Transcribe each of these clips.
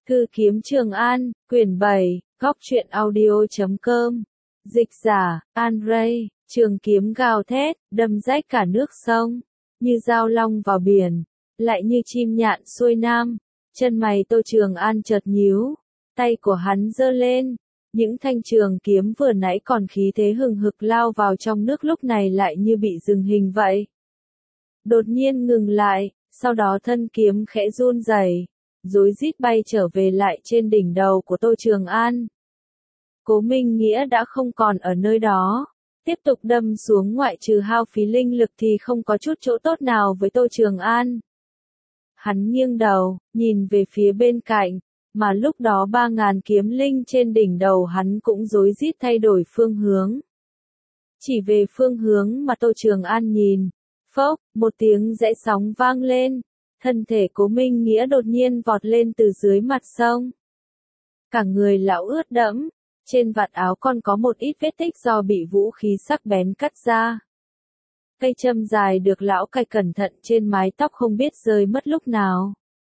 Thư kiếm Trường An, quyển 7, góc truyện audio.com. Dịch giả, An Ray, trường kiếm gào thét, đâm rách cả nước sông, như dao long vào biển, lại như chim nhạn xuôi nam. Chân mày Tô Trường An chợt nhíu, tay của hắn giơ lên, những thanh trường kiếm vừa nãy còn khí thế hừng hực lao vào trong nước lúc này lại như bị dừng hình vậy. Đột nhiên ngừng lại, sau đó thân kiếm khẽ run rẩy, rối rít bay trở về lại trên đỉnh đầu của Tô Trường An. Cố Minh Nghĩa đã không còn ở nơi đó, tiếp tục đâm xuống ngoại trừ hao phí linh lực thì không có chút chỗ tốt nào với Tô Trường An. Hắn nghiêng đầu, nhìn về phía bên cạnh, mà lúc đó 3.000 kiếm linh trên đỉnh đầu hắn cũng rối rít thay đổi phương hướng. Chỉ về phương hướng mà Tô Trường An nhìn, phốc, một tiếng rẽ sóng vang lên, thân thể Cố Minh Nghĩa đột nhiên vọt lên từ dưới mặt sông. Cả người lão ướt đẫm, trên vạt áo còn có một ít vết tích do bị vũ khí sắc bén cắt ra. Cây châm dài được lão cài cẩn thận trên mái tóc không biết rơi mất lúc nào.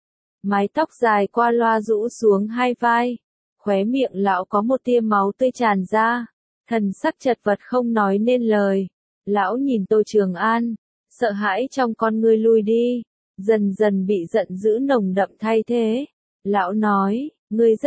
Mái tóc dài qua loa rũ xuống hai vai, khóe miệng lão có một tia máu tươi tràn ra, thần sắc chật vật không nói nên lời. Lão nhìn Tô Trường An, sợ hãi trong con ngươi lui đi, dần dần bị giận dữ nồng đậm thay thế. Lão nói, ngươi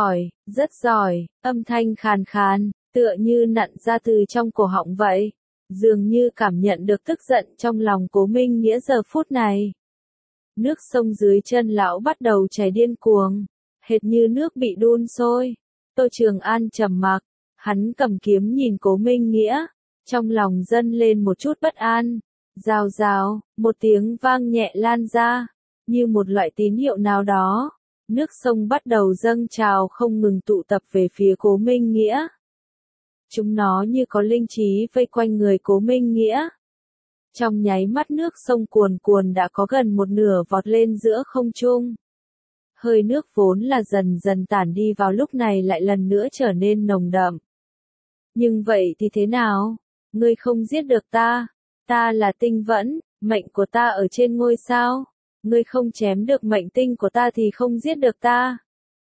rất giỏi, âm thanh khàn khàn, tựa như nặn ra từ trong cổ họng vậy, dường như cảm nhận được tức giận trong lòng Cố Minh Nghĩa giờ phút này. Nước sông dưới chân lão bắt đầu chảy điên cuồng, hệt như nước bị đun sôi. Tô Trường An trầm mặc, hắn cầm kiếm nhìn Cố Minh Nghĩa, trong lòng dâng lên một chút bất an. Rào rào, một tiếng vang nhẹ lan ra, như một loại tín hiệu nào đó. Nước sông bắt đầu dâng trào không ngừng tụ tập về phía Cố Minh Nghĩa. Chúng nó như có linh trí vây quanh người Cố Minh Nghĩa. Trong nháy mắt nước sông cuồn cuồn đã có gần một nửa vọt lên giữa không trung. Hơi nước vốn là dần dần tản đi vào lúc này lại lần nữa trở nên nồng đậm. Nhưng vậy thì thế nào? Ngươi không giết được ta. Ta là Tinh Vẫn, mệnh của ta ở trên ngôi sao. Ngươi không chém được mệnh tinh của ta thì không giết được ta.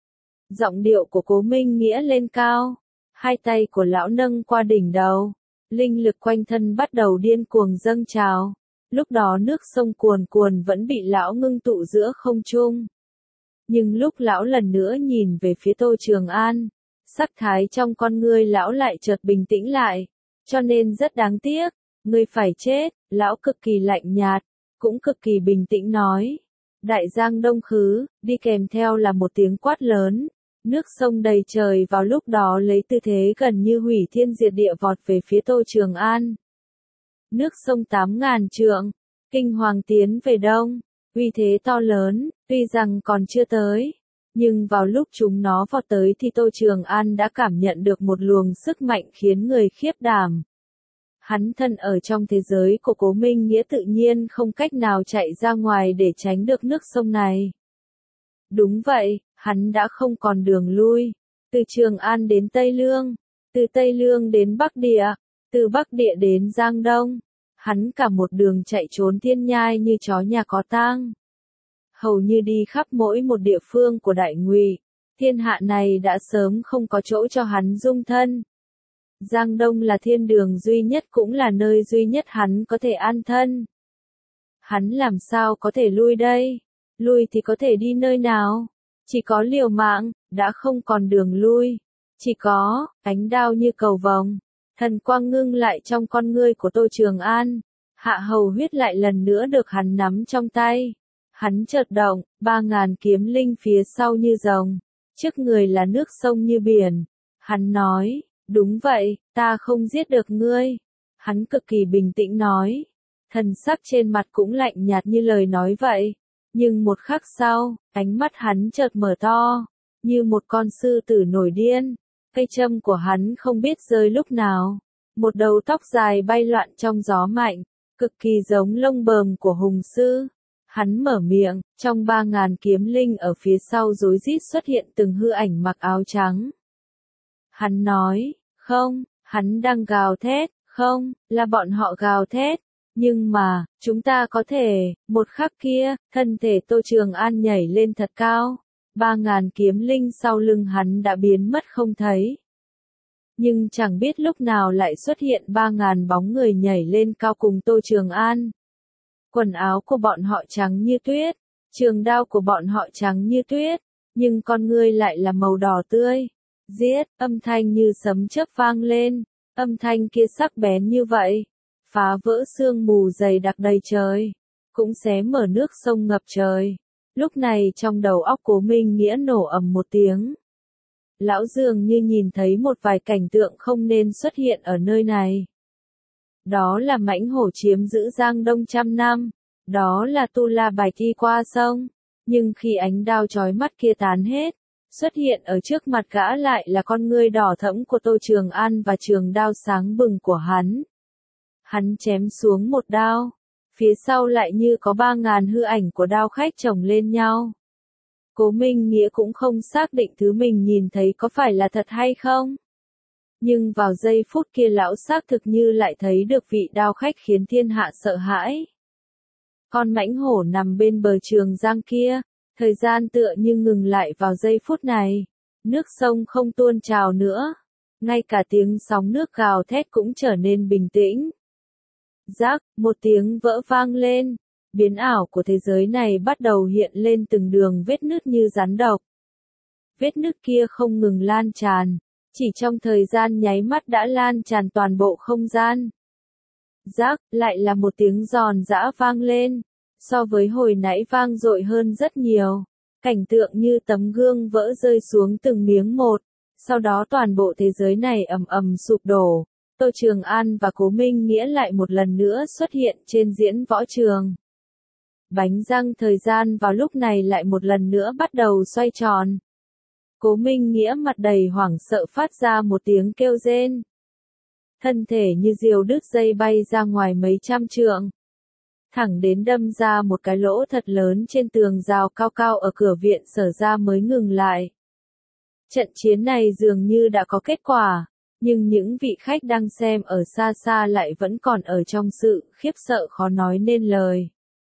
Giọng điệu của Cố Minh Nghĩa lên cao. Hai tay của lão nâng qua đỉnh đầu. Linh lực quanh thân bắt đầu điên cuồng dâng trào. Lúc đó nước sông cuồn cuồn vẫn bị lão ngưng tụ giữa không trung. Nhưng lúc lão lần nữa nhìn về phía Tô Trường An, sắc thái trong con ngươi lão lại chợt bình tĩnh lại. Cho nên rất đáng tiếc, ngươi phải chết. Lão cực kỳ lạnh nhạt, cũng cực kỳ bình tĩnh nói. Đại giang đông khứ, đi kèm theo là một tiếng quát lớn. Nước sông đầy trời vào lúc đó lấy tư thế gần như hủy thiên diệt địa vọt về phía Tô Trường An. Nước sông 8.000 trượng, kinh hoàng tiến về đông, uy thế to lớn, tuy rằng còn chưa tới. Nhưng vào lúc chúng nó vọt tới thì Tô Trường An đã cảm nhận được một luồng sức mạnh khiến người khiếp đảm. Hắn thân ở trong thế giới của Cố Minh Nghĩa tự nhiên không cách nào chạy ra ngoài để tránh được nước sông này. Đúng vậy, hắn đã không còn đường lui. Từ Trường An đến Tây Lương, từ Tây Lương đến Bắc Địa, từ Bắc Địa đến Giang Đông. Hắn cả một đường chạy trốn thiên nhai như chó nhà có tang. Hầu như đi khắp mỗi một địa phương của Đại Ngụy, thiên hạ này đã sớm không có chỗ cho hắn dung thân. Giang Đông là thiên đường duy nhất cũng là nơi duy nhất hắn có thể an thân. Hắn làm sao có thể lui đây? Lui thì có thể đi nơi nào? Chỉ có liều mạng, đã không còn đường lui. Chỉ có, ánh đao như cầu vồng. Thần quang ngưng lại trong con ngươi của Tô Trường An. Hạ hầu huyết lại lần nữa được hắn nắm trong tay. Hắn chợt động, 3.000 kiếm linh phía sau như rồng. Trước người là nước sông như biển. Hắn nói, đúng vậy, ta không giết được ngươi. Hắn cực kỳ bình tĩnh nói. Thần sắc trên mặt cũng lạnh nhạt như lời nói vậy. Nhưng một khắc sau, ánh mắt hắn chợt mở to, như một con sư tử nổi điên. Cây châm của hắn không biết rơi lúc nào. Một đầu tóc dài bay loạn trong gió mạnh, cực kỳ giống lông bờm của hùng sư. Hắn mở miệng, trong 3.000 kiếm linh ở phía sau rối rít xuất hiện từng hư ảnh mặc áo trắng. Hắn nói, không, hắn đang gào thét, không, là bọn họ gào thét. Nhưng mà, chúng ta có thể, một khắc kia, thân thể Tô Trường An nhảy lên thật cao. 3.000 kiếm linh sau lưng hắn đã biến mất không thấy. Nhưng chẳng biết lúc nào lại xuất hiện 3.000 bóng người nhảy lên cao cùng Tô Trường An. Quần áo của bọn họ trắng như tuyết, trường đao của bọn họ trắng như tuyết, nhưng con ngươi lại là màu đỏ tươi. Giết, âm thanh như sấm chớp vang lên, âm thanh kia sắc bén như vậy, phá vỡ sương mù dày đặc đầy trời, cũng xé mở nước sông ngập trời. Lúc này trong đầu óc Cố Minh Nghĩa nổ ầm một tiếng. Lão dường như nhìn thấy một vài cảnh tượng không nên xuất hiện ở nơi này. Đó là mãnh hổ chiếm giữ Giang Đông trăm năm, đó là Tu La Bạch đi qua sông, nhưng khi ánh đao chói mắt kia tán hết, xuất hiện ở trước mặt gã lại là con ngươi đỏ thẫm của Tô Trường An và trường đao sáng bừng của hắn. Hắn chém xuống một đao, phía sau lại như có 3.000 hư ảnh của đao khách chồng lên nhau. Cố Minh Nghĩa cũng không xác định thứ mình nhìn thấy có phải là thật hay không. Nhưng vào giây phút kia lão xác thực như lại thấy được vị đao khách khiến thiên hạ sợ hãi. Con mãnh hổ nằm bên bờ trường giang kia, thời gian tựa như ngừng lại vào giây phút này. Nước sông không tuôn trào nữa, ngay cả tiếng sóng nước gào thét cũng trở nên bình tĩnh. Rắc, một tiếng vỡ vang lên, biến ảo của thế giới này bắt đầu hiện lên từng đường vết nứt như rắn độc. Vết nứt kia không ngừng lan tràn, chỉ trong thời gian nháy mắt đã lan tràn toàn bộ không gian. Rắc, lại là một tiếng giòn giã vang lên, so với hồi nãy vang dội hơn rất nhiều. Cảnh tượng như tấm gương vỡ rơi xuống từng miếng một, sau đó toàn bộ thế giới này ầm ầm sụp đổ. Tô Trường An và Cố Minh Nghĩa lại một lần nữa xuất hiện trên diễn võ trường. Bánh răng thời gian vào lúc này lại một lần nữa bắt đầu xoay tròn. Cố Minh Nghĩa mặt đầy hoảng sợ phát ra một tiếng kêu rên. Thân thể như diều đứt dây bay ra ngoài mấy trăm trượng. Thẳng đến đâm ra một cái lỗ thật lớn trên tường rào cao cao ở cửa viện Sở ra mới ngừng lại. Trận chiến này dường như đã có kết quả, nhưng những vị khách đang xem ở xa xa lại vẫn còn ở trong sự khiếp sợ khó nói nên lời.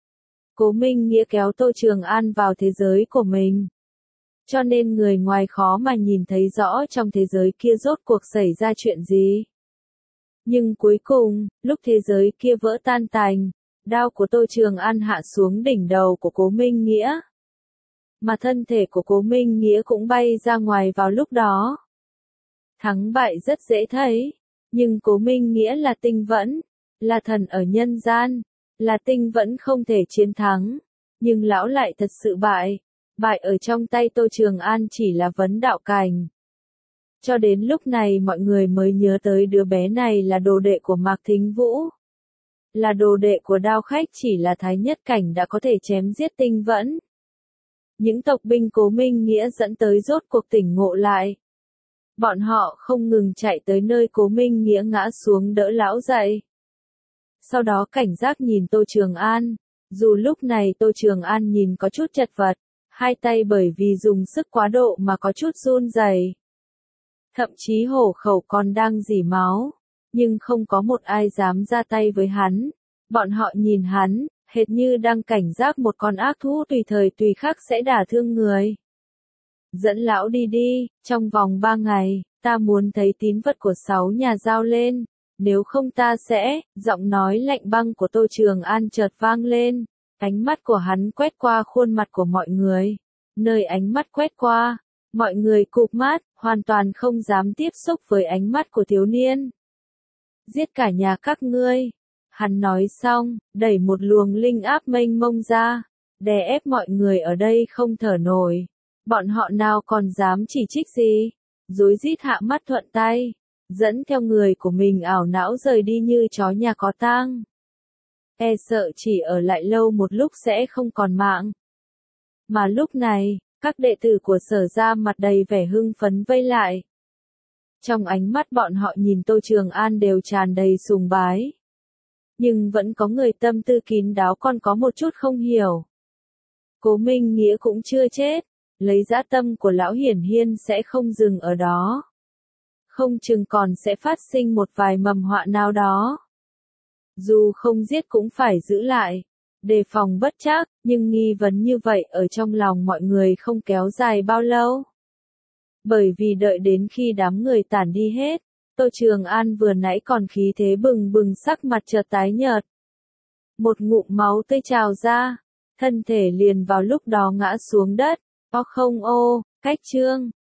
Cố Minh Nghĩa kéo Tô Trường An vào thế giới của mình. Cho nên người ngoài khó mà nhìn thấy rõ trong thế giới kia rốt cuộc xảy ra chuyện gì. Nhưng cuối cùng, lúc thế giới kia vỡ tan tành, đao của Tô Trường An hạ xuống đỉnh đầu của Cố Minh Nghĩa. Mà thân thể của Cố Minh Nghĩa cũng bay ra ngoài vào lúc đó. Thắng bại rất dễ thấy, nhưng Cố Minh Nghĩa là tinh vẫn, là thần ở nhân gian, là tinh vẫn không thể chiến thắng, nhưng lão lại thật sự bại, bại ở trong tay Tô Trường An chỉ là vấn đạo cảnh. Cho đến lúc này mọi người mới nhớ tới đứa bé này là đồ đệ của Mạc Thính Vũ. Là đồ đệ của đao khách chỉ là thái nhất cảnh đã có thể chém giết tinh vẫn. Những tộc binh Cố Minh Nghĩa dẫn tới rốt cuộc tỉnh ngộ lại. Bọn họ không ngừng chạy tới nơi Cố Minh Nghĩa ngã xuống đỡ lão dậy. Sau đó cảnh giác nhìn Tô Trường An, dù lúc này Tô Trường An nhìn có chút chật vật, hai tay bởi vì dùng sức quá độ mà có chút run rẩy. Thậm chí hổ khẩu còn đang rỉ máu, nhưng không có một ai dám ra tay với hắn. Bọn họ nhìn hắn, hệt như đang cảnh giác một con ác thú tùy thời tùy khắc sẽ đả thương người. Dẫn lão đi đi, trong vòng 3 ngày, ta muốn thấy tín vật của 6 nhà giao lên, nếu không ta sẽ, giọng nói lạnh băng của Tô Trường An chợt vang lên, ánh mắt của hắn quét qua khuôn mặt của mọi người. Nơi ánh mắt quét qua, mọi người cụp mắt, hoàn toàn không dám tiếp xúc với ánh mắt của thiếu niên. Giết cả nhà các ngươi. Hắn nói xong, đẩy một luồng linh áp mênh mông ra, đè ép mọi người ở đây không thở nổi. Bọn họ nào còn dám chỉ trích gì, rối rít hạ mắt thuận tay, dẫn theo người của mình ảo não rời đi như chó nhà có tang. E sợ chỉ ở lại lâu một lúc sẽ không còn mạng. Mà lúc này, các đệ tử của Sở ra mặt đầy vẻ hưng phấn vây lại. Trong ánh mắt bọn họ nhìn Tô Trường An đều tràn đầy sùng bái. Nhưng vẫn có người tâm tư kín đáo còn có một chút không hiểu. Cố Minh Nghĩa cũng chưa chết, lấy dã tâm của lão hiển hiên sẽ không dừng ở đó. Không chừng còn sẽ phát sinh một vài mầm họa nào đó. Dù không giết cũng phải giữ lại, đề phòng bất trắc, nhưng nghi vấn như vậy ở trong lòng mọi người không kéo dài bao lâu. Bởi vì đợi đến khi đám người tản đi hết, Tô Trường An vừa nãy còn khí thế bừng bừng sắc mặt chợt tái nhợt. Một ngụm máu tươi trào ra, thân thể liền vào lúc đó ngã xuống đất. Cách chương